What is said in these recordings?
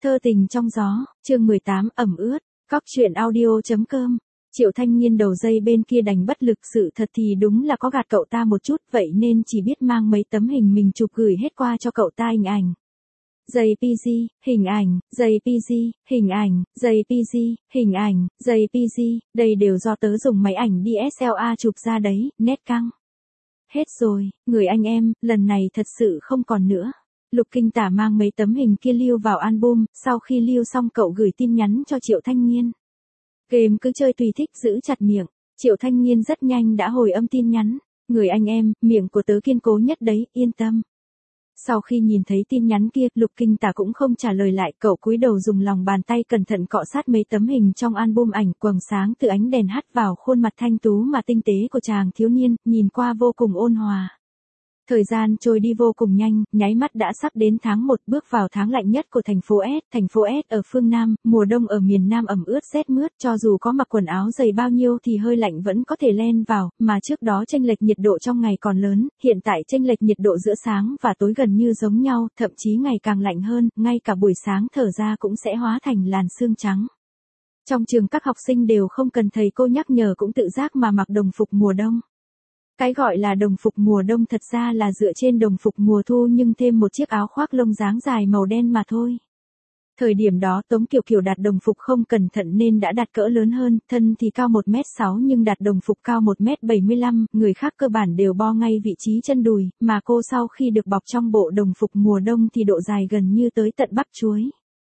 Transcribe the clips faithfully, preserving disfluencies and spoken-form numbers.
Thơ tình trong gió, chương mười tám ẩm ướt, cóc truyện audio.com. Triệu Thanh Nhiên đầu dây bên kia đành bất lực, sự thật thì đúng là có gạt cậu ta một chút, vậy nên chỉ biết mang mấy tấm hình mình chụp gửi hết qua cho cậu ta hình ảnh. gi pê giê, hình ảnh, gi pê giê, hình ảnh, gi pê giê, hình ảnh, gi pê giê, đây đều do tớ dùng máy ảnh đê ét lờ a chụp ra đấy, nét căng. Hết rồi, người anh em, lần này thật sự không còn nữa. Lục Kinh Tả mang mấy tấm hình kia lưu vào album, sau khi lưu xong cậu gửi tin nhắn cho Triệu Thanh Nhiên. Game cứ chơi tùy thích, giữ chặt miệng. Triệu Thanh Nhiên rất nhanh đã hồi âm tin nhắn. Người anh em, miệng của tớ kiên cố nhất đấy, yên tâm. Sau khi nhìn thấy tin nhắn kia, Lục Kinh Tả cũng không trả lời lại, cậu cúi đầu dùng lòng bàn tay cẩn thận cọ sát mấy tấm hình trong album ảnh, quầng sáng từ ánh đèn hắt vào khuôn mặt thanh tú mà tinh tế của chàng thiếu niên, nhìn qua vô cùng ôn hòa. Thời gian trôi đi vô cùng nhanh, nháy mắt đã sắp đến tháng một, bước vào tháng lạnh nhất của thành phố S. Thành phố S ở phương Nam, mùa đông ở miền Nam ẩm ướt rét mướt, cho dù có mặc quần áo dày bao nhiêu thì hơi lạnh vẫn có thể len vào, mà trước đó chênh lệch nhiệt độ trong ngày còn lớn, hiện tại chênh lệch nhiệt độ giữa sáng và tối gần như giống nhau, thậm chí ngày càng lạnh hơn, ngay cả buổi sáng thở ra cũng sẽ hóa thành làn sương trắng. Trong trường các học sinh đều không cần thầy cô nhắc nhở cũng tự giác mà mặc đồng phục mùa đông. Cái gọi là đồng phục mùa đông thật ra là dựa trên đồng phục mùa thu nhưng thêm một chiếc áo khoác lông dáng dài màu đen mà thôi. Thời điểm đó Tống Kiều Kiều đặt đồng phục không cẩn thận nên đã đặt cỡ lớn hơn, thân thì cao một mét sáu nhưng đặt đồng phục cao một mét bảy mươi lăm, người khác cơ bản đều bo ngay vị trí chân đùi, mà cô sau khi được bọc trong bộ đồng phục mùa đông thì độ dài gần như tới tận bắp chuối.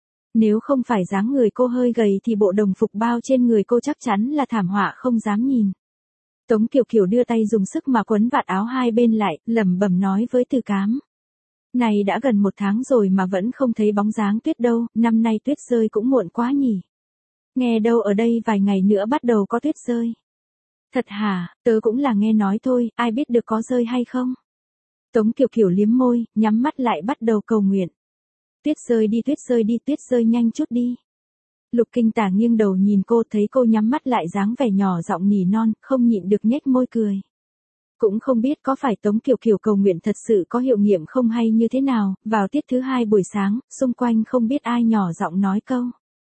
Nếu không phải dáng người cô hơi gầy thì bộ đồng phục bao trên người cô chắc chắn là thảm họa không dám nhìn. Tống Kiều Kiều đưa tay dùng sức mà quấn vạt áo hai bên lại, lẩm bẩm nói với Từ Cám. Này đã gần một tháng rồi mà vẫn không thấy bóng dáng tuyết đâu, năm nay tuyết rơi cũng muộn quá nhỉ. Nghe đâu ở đây vài ngày nữa bắt đầu có tuyết rơi. Thật hả, tớ cũng là nghe nói thôi, ai biết được có rơi hay không. Tống Kiều Kiều liếm môi, nhắm mắt lại bắt đầu cầu nguyện. Tuyết rơi đi, tuyết rơi đi, tuyết rơi nhanh chút đi. Lục Kinh Tả nghiêng đầu nhìn cô, thấy cô nhắm mắt lại dáng vẻ nhỏ giọng nỉ non, không nhịn được nhếch môi cười. Cũng không biết có phải Tống Kiều Kiều cầu nguyện thật sự có hiệu nghiệm không hay như thế nào, vào tiết thứ hai buổi sáng, xung quanh không biết ai nhỏ giọng nói câu.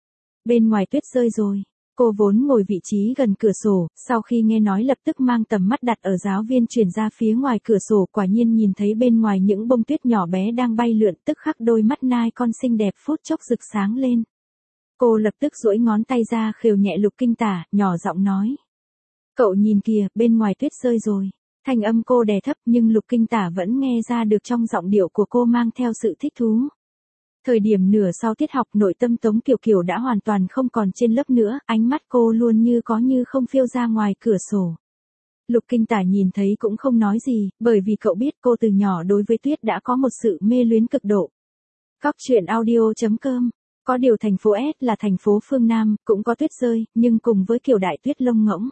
Bên ngoài tuyết rơi rồi. Cô vốn ngồi vị trí gần cửa sổ, sau khi nghe nói lập tức mang tầm mắt đặt ở giáo viên chuyển ra phía ngoài cửa sổ, quả nhiên nhìn thấy bên ngoài những bông tuyết nhỏ bé đang bay lượn, tức khắc đôi mắt nai con xinh đẹp phút chốc rực sáng lên. Cô lập tức duỗi ngón tay ra khều nhẹ Lục Kinh Tả, nhỏ giọng nói. Cậu nhìn kìa, bên ngoài tuyết rơi rồi. Thanh âm cô đè thấp nhưng Lục Kinh Tả vẫn nghe ra được trong giọng điệu của cô mang theo sự thích thú. Thời điểm nửa sau tiết học, nội tâm Tống Kiều Kiều đã hoàn toàn không còn trên lớp nữa, ánh mắt cô luôn như có như không phiêu ra ngoài cửa sổ. Lục Kinh Tả nhìn thấy cũng không nói gì, bởi vì cậu biết cô từ nhỏ đối với tuyết đã có một sự mê luyến cực độ. Cóc truyện audio.com. Có điều thành phố S là thành phố phương Nam, cũng có tuyết rơi, nhưng cùng với kiểu đại tuyết lông ngỗng.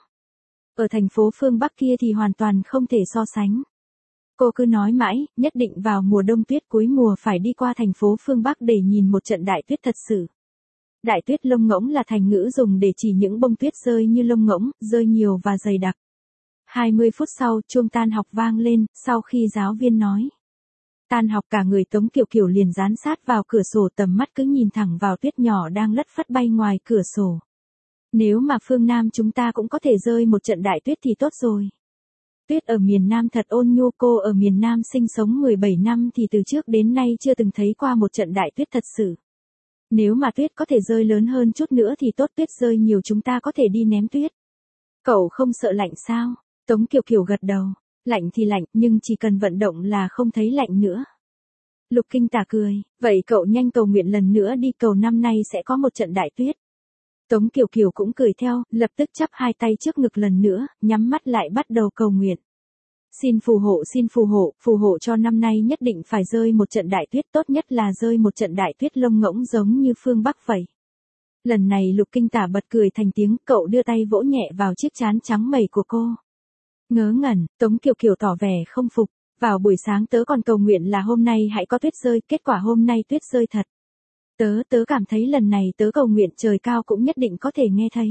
Ở thành phố phương Bắc kia thì hoàn toàn không thể so sánh. Cô cứ nói mãi, nhất định vào mùa đông tuyết cuối mùa phải đi qua thành phố phương Bắc để nhìn một trận đại tuyết thật sự. Đại tuyết lông ngỗng là thành ngữ dùng để chỉ những bông tuyết rơi như lông ngỗng, rơi nhiều và dày đặc. hai mươi phút sau, chuông tan học vang lên, sau khi giáo viên nói. Tan học cả người Tống Kiều Kiều liền dán sát vào cửa sổ, tầm mắt cứ nhìn thẳng vào tuyết nhỏ đang lất phất bay ngoài cửa sổ. Nếu mà phương Nam chúng ta cũng có thể rơi một trận đại tuyết thì tốt rồi. Tuyết ở miền Nam thật ôn nhu, cô ở miền Nam sinh sống mười bảy năm thì từ trước đến nay chưa từng thấy qua một trận đại tuyết thật sự. Nếu mà tuyết có thể rơi lớn hơn chút nữa thì tốt, tuyết rơi nhiều chúng ta có thể đi ném tuyết. Cậu không sợ lạnh sao? Tống Kiều Kiều gật đầu. Lạnh thì lạnh, nhưng chỉ cần vận động là không thấy lạnh nữa. Lục Kinh Tả cười, vậy cậu nhanh cầu nguyện lần nữa đi, cầu năm nay sẽ có một trận đại tuyết. Tống Kiều Kiều cũng cười theo, lập tức chắp hai tay trước ngực lần nữa, nhắm mắt lại bắt đầu cầu nguyện. Xin phù hộ, xin phù hộ, phù hộ cho năm nay nhất định phải rơi một trận đại tuyết, tốt nhất là rơi một trận đại tuyết lông ngỗng giống như phương Bắc vậy. Lần này Lục Kinh Tả bật cười thành tiếng, cậu đưa tay vỗ nhẹ vào chiếc trán trắng mẩy của cô. Ngớ ngẩn, Tống Kiều Kiều tỏ vẻ không phục, vào buổi sáng tớ còn cầu nguyện là hôm nay hãy có tuyết rơi, kết quả hôm nay tuyết rơi thật. Tớ, tớ cảm thấy lần này tớ cầu nguyện trời cao cũng nhất định có thể nghe thấy.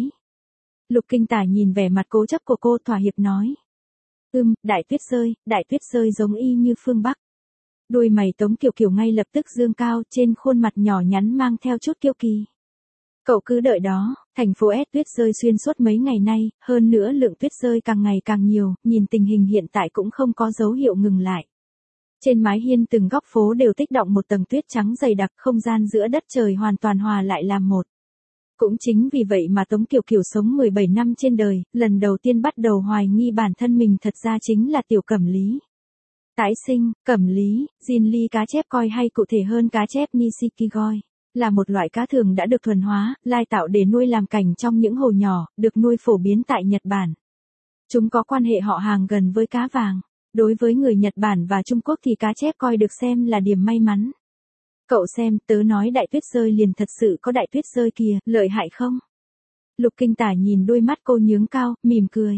Lục Kinh Tả nhìn vẻ mặt cố chấp của cô, thỏa hiệp nói. Ừm, đại tuyết rơi, đại tuyết rơi giống y như phương Bắc. Đôi mày Tống Kiều Kiều ngay lập tức dương cao, trên khuôn mặt nhỏ nhắn mang theo chút kiêu kỳ. Cậu cứ đợi đó, thành phố S tuyết rơi xuyên suốt mấy ngày nay, hơn nữa lượng tuyết rơi càng ngày càng nhiều, nhìn tình hình hiện tại cũng không có dấu hiệu ngừng lại. Trên mái hiên từng góc phố đều tích đọng một tầng tuyết trắng dày đặc, không gian giữa đất trời hoàn toàn hòa lại làm một. Cũng chính vì vậy mà Tống Kiều Kiều sống mười bảy năm trên đời, lần đầu tiên bắt đầu hoài nghi bản thân mình thật ra chính là tiểu Cẩm Lý. Tái sinh, Cẩm Lý, Jinli cá chép coi hay cụ thể hơn cá chép Nishikigoi, là một loại cá thường đã được thuần hóa, lai tạo để nuôi làm cảnh trong những hồ nhỏ, được nuôi phổ biến tại Nhật Bản. Chúng có quan hệ họ hàng gần với cá vàng. Đối với người Nhật Bản và Trung Quốc thì cá chép coi được xem là điểm may mắn. Cậu xem, tớ nói đại tuyết rơi liền thật sự có đại tuyết rơi kìa, lợi hại không? Lục Kinh Tả nhìn đôi mắt cô nhướng cao, mỉm cười.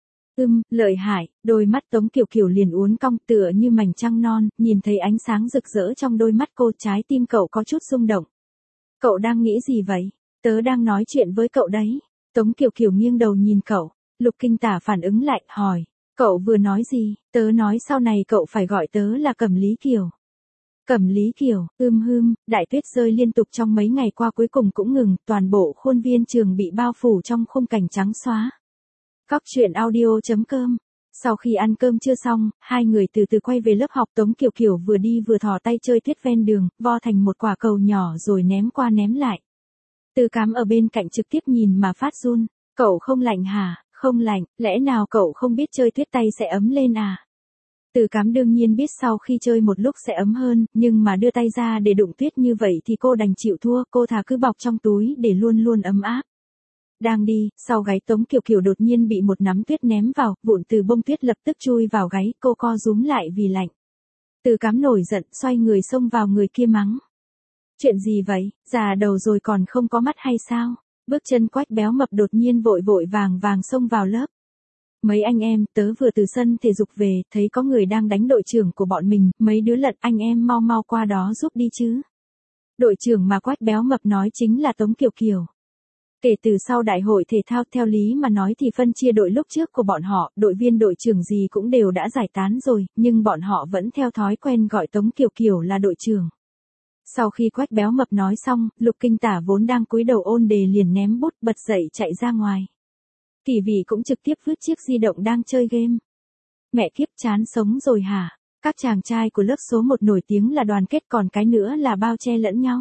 Ừm, lợi hại, đôi mắt Tống Kiều Kiều liền uốn cong tựa như mảnh trăng non, nhìn thấy ánh sáng rực rỡ trong đôi mắt cô, trái tim cậu có chút rung động. Cậu đang nghĩ gì vậy? Tớ đang nói chuyện với cậu đấy. Tống Kiều Kiều nghiêng đầu nhìn cậu, Lục Kinh Tả phản ứng lại, hỏi. Cậu vừa nói gì? Tớ nói sau này cậu phải gọi tớ là Cẩm Lý Kiều. Cẩm Lý Kiều, ưm hưm, đại tuyết rơi liên tục trong mấy ngày qua cuối cùng cũng ngừng, toàn bộ khuôn viên trường bị bao phủ trong khung cảnh trắng xóa. Cóc truyện audio chấm com. Sau khi ăn cơm chưa xong, hai người từ từ quay về lớp học. Tống Kiều Kiều vừa đi vừa thò tay chơi tuyết ven đường, vo thành một quả cầu nhỏ rồi ném qua ném lại. Từ Cám ở bên cạnh trực tiếp nhìn mà phát run. Cậu không lạnh hả? Không lạnh, lẽ nào cậu không biết chơi tuyết tay sẽ ấm lên à? Từ Cám đương nhiên biết sau khi chơi một lúc sẽ ấm hơn, nhưng mà đưa tay ra để đụng tuyết như vậy thì cô đành chịu thua, cô thà cứ bọc trong túi để luôn luôn ấm áp. Đang đi, sau gáy Tống Kiều Kiều đột nhiên bị một nắm tuyết ném vào, vụn từ bông tuyết lập tức chui vào gáy, cô co rúm lại vì lạnh. Từ Cám nổi giận, xoay người xông vào người kia mắng. Chuyện gì vậy, già đầu rồi còn không có mắt hay sao? Bước chân Quách Béo Mập đột nhiên vội vội vàng vàng xông vào lớp. Mấy anh em, tớ vừa từ sân thể dục về, thấy có người đang đánh đội trưởng của bọn mình, mấy đứa lận, anh em mau mau qua đó giúp đi chứ. Đội trưởng mà Quách Béo Mập nói chính là Tống Kiều Kiều. Kể từ sau đại hội thể thao, theo lý mà nói thì phân chia đội lúc trước của bọn họ, đội viên đội trưởng gì cũng đều đã giải tán rồi, nhưng bọn họ vẫn theo thói quen gọi Tống Kiều Kiều là đội trưởng. Sau khi Quách Béo Mập nói xong, Lục Kinh Tả vốn đang cúi đầu ôn đề liền ném bút bật dậy chạy ra ngoài. Kỳ Vị cũng trực tiếp vứt chiếc di động đang chơi game. Mẹ kiếp, chán sống rồi hả? Các chàng trai của lớp số một nổi tiếng là đoàn kết, còn cái nữa là bao che lẫn nhau.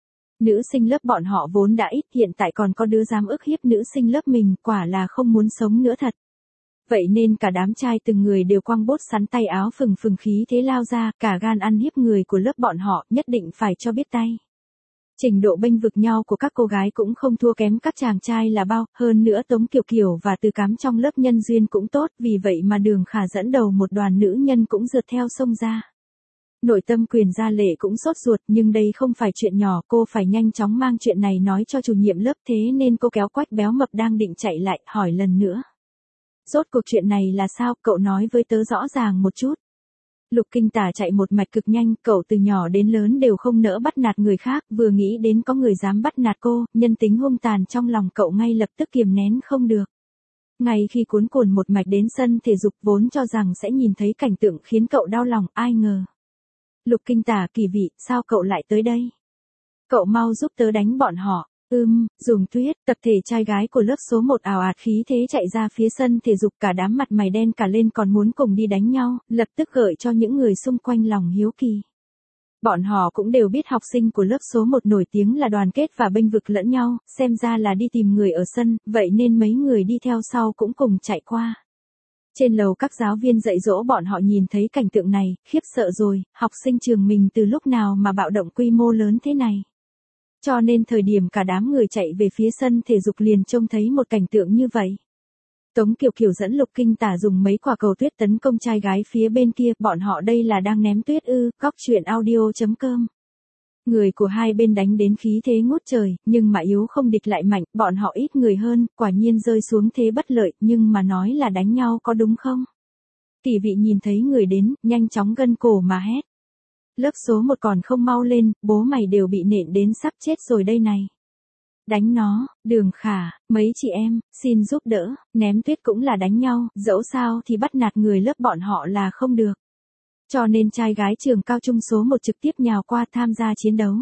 Nữ sinh lớp bọn họ vốn đã ít, hiện tại còn có đứa dám ức hiếp nữ sinh lớp mình, quả là không muốn sống nữa thật. Vậy nên cả đám trai từng người đều quăng bốt sắn tay áo phừng phừng khí thế lao ra, cả gan ăn hiếp người của lớp bọn họ, nhất định phải cho biết tay. Trình độ bênh vực nhau của các cô gái cũng không thua kém các chàng trai là bao, hơn nữa Tống Kiều Kiều và Từ Cám trong lớp nhân duyên cũng tốt, vì vậy mà Đường Khả dẫn đầu một đoàn nữ nhân cũng rượt theo xông ra. Nội tâm Quyền Gia Lệ cũng sốt ruột, nhưng đây không phải chuyện nhỏ, cô phải nhanh chóng mang chuyện này nói cho chủ nhiệm lớp, thế nên cô kéo Quách Béo Mập đang định chạy lại, hỏi lần nữa. Rốt cuộc chuyện này là sao, cậu nói với tớ rõ ràng một chút. Lục Kinh Tả chạy một mạch cực nhanh, cậu từ nhỏ đến lớn đều không nỡ bắt nạt người khác, vừa nghĩ đến có người dám bắt nạt cô, nhân tính hung tàn trong lòng cậu ngay lập tức kiềm nén không được. Ngay khi cuốn cuồng một mạch đến sân thể dục vốn cho rằng sẽ nhìn thấy cảnh tượng khiến cậu đau lòng, ai ngờ. Lục Kinh Tả, Kỳ Vị, sao cậu lại tới đây? Cậu mau giúp tớ đánh bọn họ. Ừm, dùng tuyết, tập thể trai gái của lớp số một ào ạt khí thế chạy ra phía sân thể dục, cả đám mặt mày đen cả lên còn muốn cùng đi đánh nhau, lập tức gợi cho những người xung quanh lòng hiếu kỳ. Bọn họ cũng đều biết học sinh của lớp số một nổi tiếng là đoàn kết và bênh vực lẫn nhau, xem ra là đi tìm người ở sân, vậy nên mấy người đi theo sau cũng cùng chạy qua. Trên lầu các giáo viên dạy dỗ bọn họ nhìn thấy cảnh tượng này, khiếp sợ rồi, học sinh trường mình từ lúc nào mà bạo động quy mô lớn thế này. Cho nên thời điểm cả đám người chạy về phía sân thể dục liền trông thấy một cảnh tượng như vậy. Tống Kiều Kiều dẫn Lục Kinh Tả dùng mấy quả cầu tuyết tấn công trai gái phía bên kia, bọn họ đây là đang ném tuyết ư, cóc truyện audio chấm com. Người của hai bên đánh đến khí thế ngút trời, nhưng mà yếu không địch lại mạnh, bọn họ ít người hơn, quả nhiên rơi xuống thế bất lợi, nhưng mà nói là đánh nhau có đúng không? Kỳ Vị nhìn thấy người đến, nhanh chóng gân cổ mà hét. Lớp số một còn không mau lên, bố mày đều bị nện đến sắp chết rồi đây này. Đánh nó, Đường Khả, mấy chị em, xin giúp đỡ, ném tuyết cũng là đánh nhau, dẫu sao thì bắt nạt người lớp bọn họ là không được. Cho nên trai gái trường cao trung số một trực tiếp nhào qua tham gia chiến đấu.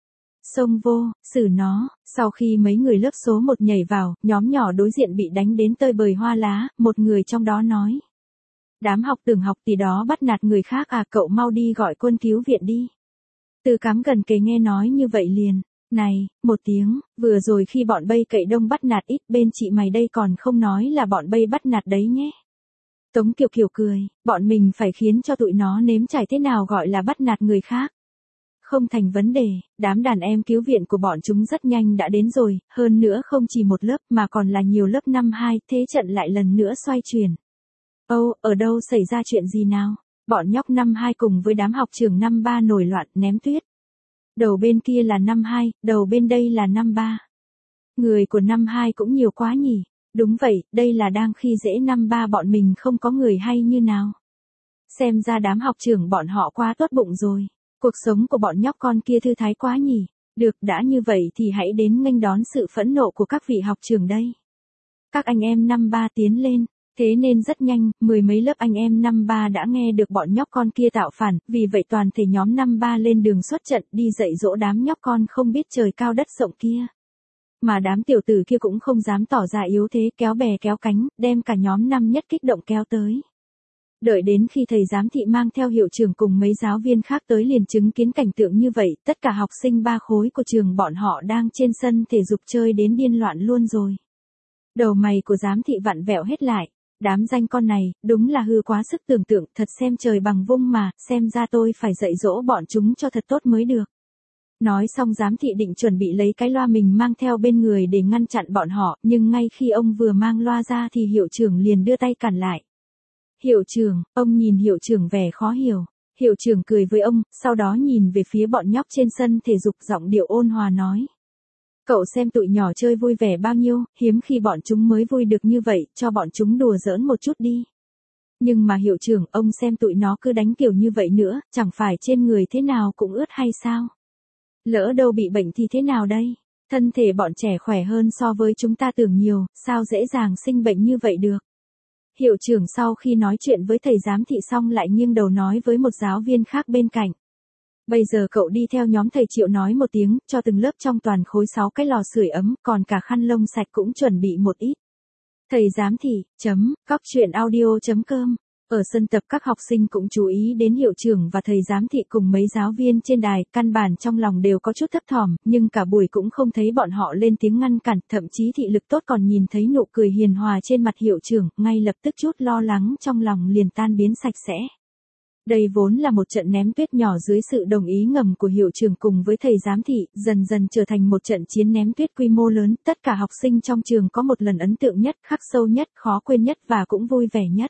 Xông vô, xử nó, sau khi mấy người lớp số một nhảy vào, nhóm nhỏ đối diện bị đánh đến tơi bời hoa lá, một người trong đó nói. Đám học tưởng học tỷ đó bắt nạt người khác à, cậu mau đi gọi quân cứu viện đi. Từ Cám gần kề nghe nói như vậy liền. Này, một tiếng, vừa rồi khi bọn Bây cậy đông bắt nạt ít bên chị mày đây còn không nói là bọn Bây bắt nạt đấy nhé. Tống Kiều Kiều cười, bọn mình phải khiến cho tụi nó nếm trải thế nào gọi là bắt nạt người khác. Không thành vấn đề, đám đàn em cứu viện của bọn chúng rất nhanh đã đến rồi, hơn nữa không chỉ một lớp mà còn là nhiều lớp năm hai, thế trận lại lần nữa xoay chuyển. Âu, ở đâu xảy ra chuyện gì nào? Bọn nhóc năm hai cùng với đám học trường năm ba nổi loạn ném tuyết. Đầu bên kia là năm hai, đầu bên đây là năm ba. Người của năm hai cũng nhiều quá nhỉ? Đúng vậy, đây là đang khi dễ năm ba bọn mình không có người hay như nào. Xem ra đám học trưởng bọn họ quá tốt bụng rồi. Cuộc sống của bọn nhóc con kia thư thái quá nhỉ. Được, đã như vậy thì hãy đến nghênh đón sự phẫn nộ của các vị học trưởng đây. Các anh em năm ba tiến lên. Thế nên rất nhanh, mười mấy lớp anh em năm ba đã nghe được bọn nhóc con kia tạo phản, vì vậy toàn thể nhóm năm ba lên đường xuất trận đi dạy dỗ đám nhóc con không biết trời cao đất rộng kia. Mà đám tiểu tử kia cũng không dám tỏ ra yếu thế, kéo bè kéo cánh, đem cả nhóm năm nhất kích động kéo tới. Đợi đến khi thầy giám thị mang theo hiệu trưởng cùng mấy giáo viên khác tới liền chứng kiến cảnh tượng như vậy, tất cả học sinh ba khối của trường bọn họ đang trên sân thể dục chơi đến điên loạn luôn rồi. Đầu mày của giám thị vặn vẹo hết lại. Đám danh con này, đúng là hư quá sức tưởng tượng, thật xem trời bằng vung mà, xem ra tôi phải dạy dỗ bọn chúng cho thật tốt mới được. Nói xong giám thị định chuẩn bị lấy cái loa mình mang theo bên người để ngăn chặn bọn họ, nhưng ngay khi ông vừa mang loa ra thì hiệu trưởng liền đưa tay cản lại. Hiệu trưởng, ông nhìn hiệu trưởng vẻ khó hiểu. Hiệu trưởng cười với ông, sau đó nhìn về phía bọn nhóc trên sân thể dục giọng điệu ôn hòa nói. Cậu xem tụi nhỏ chơi vui vẻ bao nhiêu, hiếm khi bọn chúng mới vui được như vậy, cho bọn chúng đùa giỡn một chút đi. Nhưng mà hiệu trưởng, ông xem tụi nó cứ đánh kiểu như vậy nữa, chẳng phải trên người thế nào cũng ướt hay sao? Lỡ đâu bị bệnh thì thế nào đây? Thân thể bọn trẻ khỏe hơn so với chúng ta tưởng nhiều, sao dễ dàng sinh bệnh như vậy được? Hiệu trưởng sau khi nói chuyện với thầy giám thị xong lại nghiêng đầu nói với một giáo viên khác bên cạnh. Bây giờ cậu đi theo nhóm thầy Triệu nói một tiếng, cho từng lớp trong toàn khối sáu cái lò sưởi ấm, còn cả khăn lông sạch cũng chuẩn bị một ít. Thầy giám thị, chấm, cóc truyện audio chấm com. Ở sân tập các học sinh cũng chú ý đến hiệu trưởng và thầy giám thị cùng mấy giáo viên trên đài, căn bản trong lòng đều có chút thấp thỏm, nhưng cả buổi cũng không thấy bọn họ lên tiếng ngăn cản, thậm chí thị lực tốt còn nhìn thấy nụ cười hiền hòa trên mặt hiệu trưởng, ngay lập tức chút lo lắng trong lòng liền tan biến sạch sẽ. Đây vốn là một trận ném tuyết nhỏ dưới sự đồng ý ngầm của hiệu trưởng cùng với thầy giám thị, dần dần trở thành một trận chiến ném tuyết quy mô lớn, tất cả học sinh trong trường có một lần ấn tượng nhất, khắc sâu nhất, khó quên nhất và cũng vui vẻ nhất.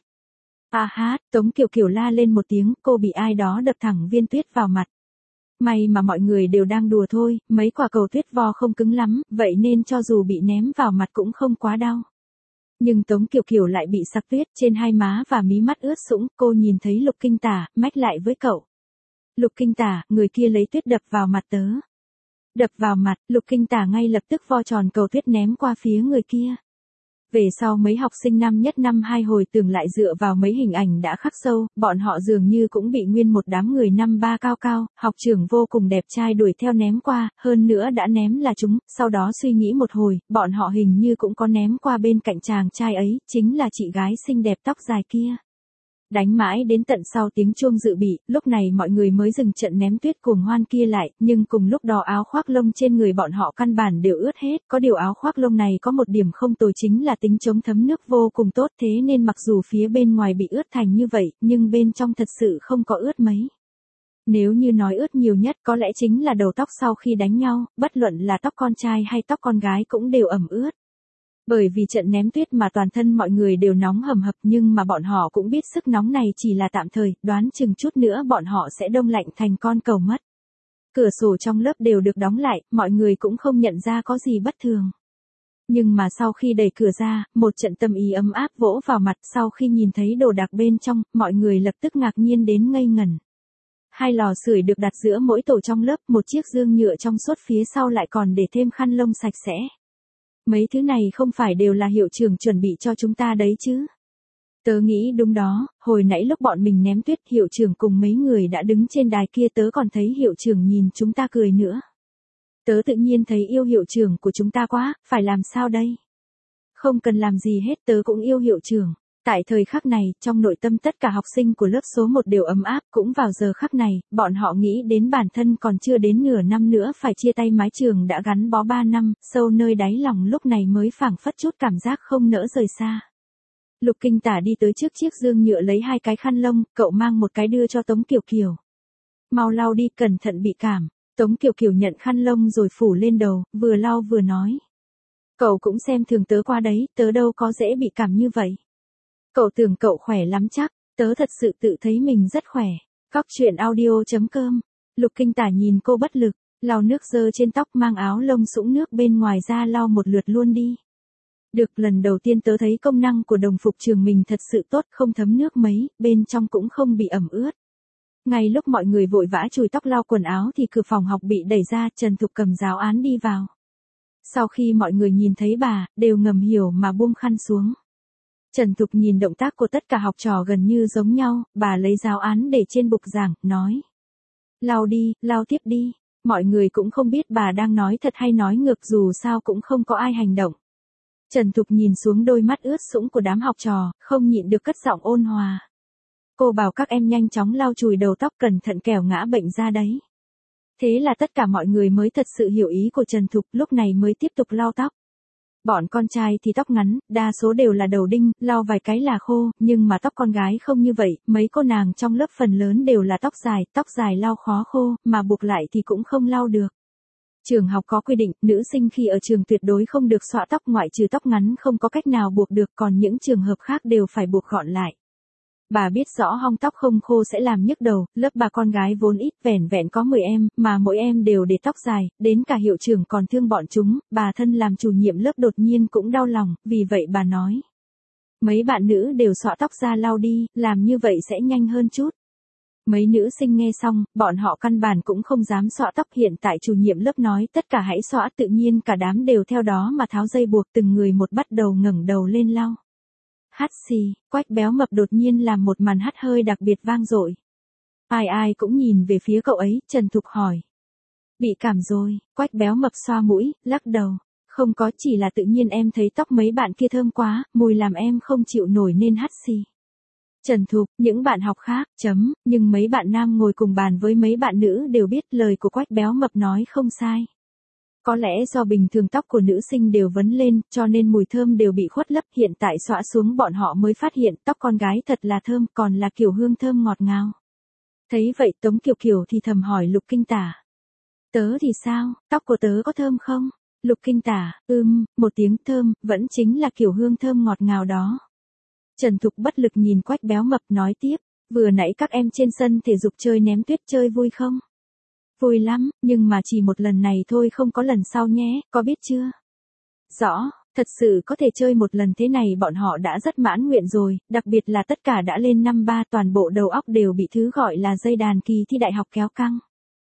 A hát, Tống Kiều Kiều la lên một tiếng, cô bị ai đó đập thẳng viên tuyết vào mặt. May mà mọi người đều đang đùa thôi, mấy quả cầu tuyết vo không cứng lắm, vậy nên cho dù bị ném vào mặt cũng không quá đau. Nhưng Tống Kiều Kiều lại bị sặc tuyết trên hai má và mí mắt ướt sũng, cô nhìn thấy Lục Kinh Tả, mách lại với cậu. Lục Kinh Tả, người kia lấy tuyết đập vào mặt tớ. Đập vào mặt, Lục Kinh Tả ngay lập tức vo tròn cầu tuyết ném qua phía người kia. Về sau mấy học sinh năm nhất năm hai hồi tưởng lại dựa vào mấy hình ảnh đã khắc sâu, bọn họ dường như cũng bị nguyên một đám người năm ba cao cao, học trưởng vô cùng đẹp trai đuổi theo ném qua, hơn nữa đã ném là chúng, sau đó suy nghĩ một hồi, bọn họ hình như cũng có ném qua bên cạnh chàng trai ấy, chính là chị gái xinh đẹp tóc dài kia. Đánh mãi đến tận sau tiếng chuông dự bị, lúc này mọi người mới dừng trận ném tuyết cuồng hoan kia lại, nhưng cùng lúc đó áo khoác lông trên người bọn họ căn bản đều ướt hết, có điều áo khoác lông này có một điểm không tồi chính là tính chống thấm nước vô cùng tốt, thế nên mặc dù phía bên ngoài bị ướt thành như vậy, nhưng bên trong thật sự không có ướt mấy. Nếu như nói ướt nhiều nhất có lẽ chính là đầu tóc sau khi đánh nhau, bất luận là tóc con trai hay tóc con gái cũng đều ẩm ướt. Bởi vì trận ném tuyết mà toàn thân mọi người đều nóng hầm hập nhưng mà bọn họ cũng biết sức nóng này chỉ là tạm thời, đoán chừng chút nữa bọn họ sẽ đông lạnh thành con cầu mất. Cửa sổ trong lớp đều được đóng lại, mọi người cũng không nhận ra có gì bất thường. Nhưng mà sau khi đẩy cửa ra, một trận tâm ý ấm áp vỗ vào mặt, sau khi nhìn thấy đồ đạc bên trong, mọi người lập tức ngạc nhiên đến ngây ngẩn. Hai lò sưởi được đặt giữa mỗi tổ trong lớp, một chiếc dương nhựa trong suốt phía sau lại còn để thêm khăn lông sạch sẽ. Mấy thứ này không phải đều là hiệu trưởng chuẩn bị cho chúng ta đấy chứ. Tớ nghĩ đúng đó, hồi nãy lúc bọn mình ném tuyết hiệu trưởng cùng mấy người đã đứng trên đài kia tớ còn thấy hiệu trưởng nhìn chúng ta cười nữa. Tớ tự nhiên thấy yêu hiệu trưởng của chúng ta quá, phải làm sao đây? Không cần làm gì hết tớ cũng yêu hiệu trưởng. Tại thời khắc này, trong nội tâm tất cả học sinh của lớp số một đều ấm áp, cũng vào giờ khắc này, bọn họ nghĩ đến bản thân còn chưa đến nửa năm nữa phải chia tay mái trường đã gắn bó ba năm, sâu nơi đáy lòng lúc này mới phảng phất chút cảm giác không nỡ rời xa. Lục Kinh Tả đi tới trước chiếc dương nhựa lấy hai cái khăn lông, cậu mang một cái đưa cho Tống Kiều Kiều. Mau lau đi, cẩn thận bị cảm. Tống Kiều Kiều nhận khăn lông rồi phủ lên đầu, vừa lau vừa nói. Cậu cũng xem thường tớ qua đấy, tớ đâu có dễ bị cảm như vậy. Cậu tưởng cậu khỏe lắm chắc, tớ thật sự tự thấy mình rất khỏe. Cóc truyện audio chấm com. Lục Kinh Tả nhìn cô bất lực, lau nước dơ trên tóc mang áo lông sũng nước bên ngoài ra lau một lượt luôn đi. Được, lần đầu tiên tớ thấy công năng của đồng phục trường mình thật sự tốt, không thấm nước mấy, bên trong cũng không bị ẩm ướt. Ngay lúc mọi người vội vã chùi tóc lau quần áo thì cửa phòng học bị đẩy ra, Trần Thục cầm giáo án đi vào. Sau khi mọi người nhìn thấy bà, đều ngầm hiểu mà buông khăn xuống. Trần Thục nhìn động tác của tất cả học trò gần như giống nhau, bà lấy giáo án để trên bục giảng, nói. Lau đi, lau tiếp đi. Mọi người cũng không biết bà đang nói thật hay nói ngược, dù sao cũng không có ai hành động. Trần Thục nhìn xuống đôi mắt ướt sũng của đám học trò, không nhịn được cất giọng ôn hòa. Cô bảo các em nhanh chóng lau chùi đầu tóc, cẩn thận kẻo ngã bệnh ra đấy. Thế là tất cả mọi người mới thật sự hiểu ý của Trần Thục, lúc này mới tiếp tục lau tóc. Bọn con trai thì tóc ngắn, đa số đều là đầu đinh, lau vài cái là khô, nhưng mà tóc con gái không như vậy, mấy cô nàng trong lớp phần lớn đều là tóc dài, tóc dài lau khó khô, mà buộc lại thì cũng không lau được. Trường học có quy định, nữ sinh khi ở trường tuyệt đối không được xõa tóc, ngoại trừ tóc ngắn không có cách nào buộc được, còn những trường hợp khác đều phải buộc gọn lại. Bà biết rõ hong tóc không khô sẽ làm nhức đầu, lớp bà con gái vốn ít, vẻn vẹn có mười em, mà mỗi em đều để tóc dài, đến cả hiệu trưởng còn thương bọn chúng, bà thân làm chủ nhiệm lớp đột nhiên cũng đau lòng, vì vậy bà nói. Mấy bạn nữ đều xõa tóc ra lau đi, làm như vậy sẽ nhanh hơn chút. Mấy nữ sinh nghe xong, bọn họ căn bản cũng không dám xõa tóc, hiện tại chủ nhiệm lớp nói tất cả hãy xõa, tự nhiên cả đám đều theo đó mà tháo dây buộc, từng người một bắt đầu ngẩng đầu lên lau. Hắt xì, Quách Béo Mập đột nhiên làm một màn hắt hơi đặc biệt vang dội. Ai ai cũng nhìn về phía cậu ấy, Trần Thục hỏi. Bị cảm rồi, Quách Béo Mập xoa mũi, lắc đầu. Không có, chỉ là tự nhiên em thấy tóc mấy bạn kia thơm quá, mùi làm em không chịu nổi nên hắt xì. Trần Thục, những bạn học khác, chấm, nhưng mấy bạn nam ngồi cùng bàn với mấy bạn nữ đều biết lời của Quách Béo Mập nói không sai. Có lẽ do bình thường tóc của nữ sinh đều vấn lên, cho nên mùi thơm đều bị khuất lấp, hiện tại xõa xuống bọn họ mới phát hiện tóc con gái thật là thơm, còn là kiểu hương thơm ngọt ngào. Thấy vậy Tống Kiều Kiều thì thầm hỏi Lục Kinh Tả. Tớ thì sao, tóc của tớ có thơm không? Lục Kinh Tả, ưm, một tiếng thơm, vẫn chính là kiểu hương thơm ngọt ngào đó. Trần Thục bất lực nhìn Quách Béo Mập nói tiếp, vừa nãy các em trên sân thể dục chơi ném tuyết chơi vui không? Vui lắm, nhưng mà chỉ một lần này thôi, không có lần sau nhé, có biết chưa? Rõ, thật sự có thể chơi một lần thế này bọn họ đã rất mãn nguyện rồi, đặc biệt là tất cả đã lên năm ba, toàn bộ đầu óc đều bị thứ gọi là dây đàn kỳ thi đại học kéo căng.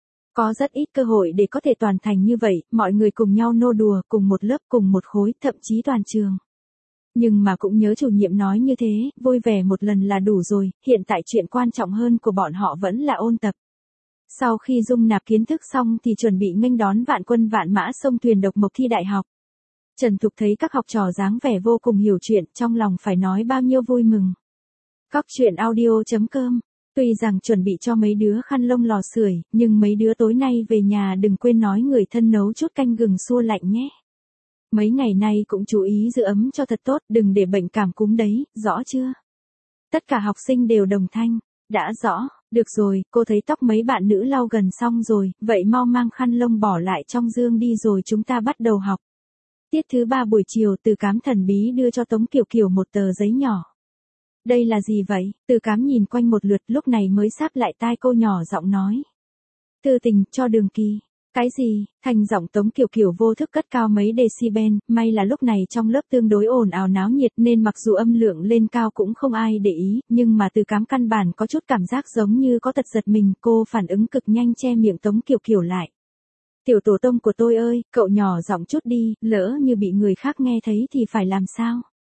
Có rất ít cơ hội để có thể toàn thành như vậy, mọi người cùng nhau nô đùa, cùng một lớp, cùng một khối, thậm chí toàn trường. Nhưng mà cũng nhớ chủ nhiệm nói như thế, vui vẻ một lần là đủ rồi, hiện tại chuyện quan trọng hơn của bọn họ vẫn là ôn tập. Sau khi dung nạp kiến thức xong thì chuẩn bị nghênh đón vạn quân vạn mã sông thuyền độc mộc thi đại học. Trần Thục thấy các học trò dáng vẻ vô cùng hiểu chuyện, trong lòng phải nói bao nhiêu vui mừng. Cóc truyện audio chấm com. Tuy rằng chuẩn bị cho mấy đứa khăn lông lò sưởi, nhưng mấy đứa tối nay về nhà đừng quên nói người thân nấu chút canh gừng xua lạnh nhé. Mấy ngày nay cũng chú ý giữ ấm cho thật tốt, đừng để bệnh cảm cúm đấy, rõ chưa? Tất cả học sinh đều đồng thanh. Đã rõ, được rồi, cô thấy tóc mấy bạn nữ lau gần xong rồi, vậy mau mang khăn lông bỏ lại trong dương đi rồi chúng ta bắt đầu học. Tiết thứ ba buổi chiều, Từ Cám thần bí đưa cho Tống Kiều Kiều một tờ giấy nhỏ. Đây là gì vậy? Từ Cám nhìn quanh một lượt lúc này mới sáp lại tai cô nhỏ giọng nói. Thư tình, cho Đường Kỳ. Cái gì? Thành giọng Tống Kiều Kiều vô thức cất cao mấy decibel, may là lúc này trong lớp tương đối ồn ào náo nhiệt nên mặc dù âm lượng lên cao cũng không ai để ý, nhưng mà Từ Cám căn bản có chút cảm giác giống như có tật giật mình, cô phản ứng cực nhanh che miệng Tống Kiều Kiều lại. Tiểu tổ tông của tôi ơi, cậu nhỏ giọng chút đi, lỡ như bị người khác nghe thấy thì phải làm sao?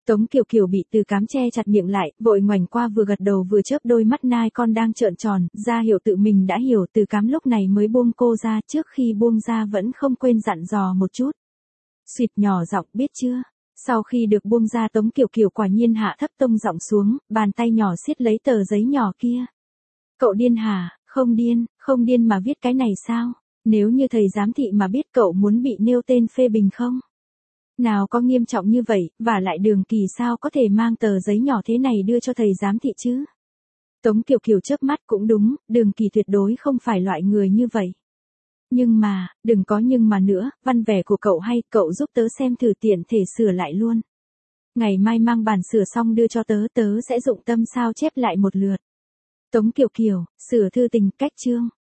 Tống Kiều Kiều bị Từ Cám che chặt miệng lại, vội ngoảnh qua vừa gật đầu vừa chớp đôi mắt nai con đang trợn tròn, ra hiểu tự mình đã hiểu. Từ Cám lúc này mới buông cô ra, trước khi buông ra vẫn không quên dặn dò một chút. Xuyệt nhỏ giọng, biết chưa? Sau khi được buông ra Tống Kiều Kiều quả nhiên hạ thấp tông giọng xuống, bàn tay nhỏ siết lấy tờ giấy nhỏ kia. Cậu điên hả? Không điên, không điên mà viết cái này sao? Nếu như thầy giám thị mà biết cậu muốn bị nêu tên phê bình không? Nào có nghiêm trọng như vậy, và lại Đường Kỳ sao có thể mang tờ giấy nhỏ thế này đưa cho thầy giám thị chứ? Tống Kiều Kiều chớp mắt, cũng đúng, Đường Kỳ tuyệt đối không phải loại người như vậy. Nhưng mà, đừng có nhưng mà nữa, văn vẻ của cậu hay, cậu giúp tớ xem thử tiện thể sửa lại luôn. Ngày mai mang bản sửa xong đưa cho tớ, tớ sẽ dụng tâm sao chép lại một lượt. Tống Kiều Kiều, sửa thư tình cách chương.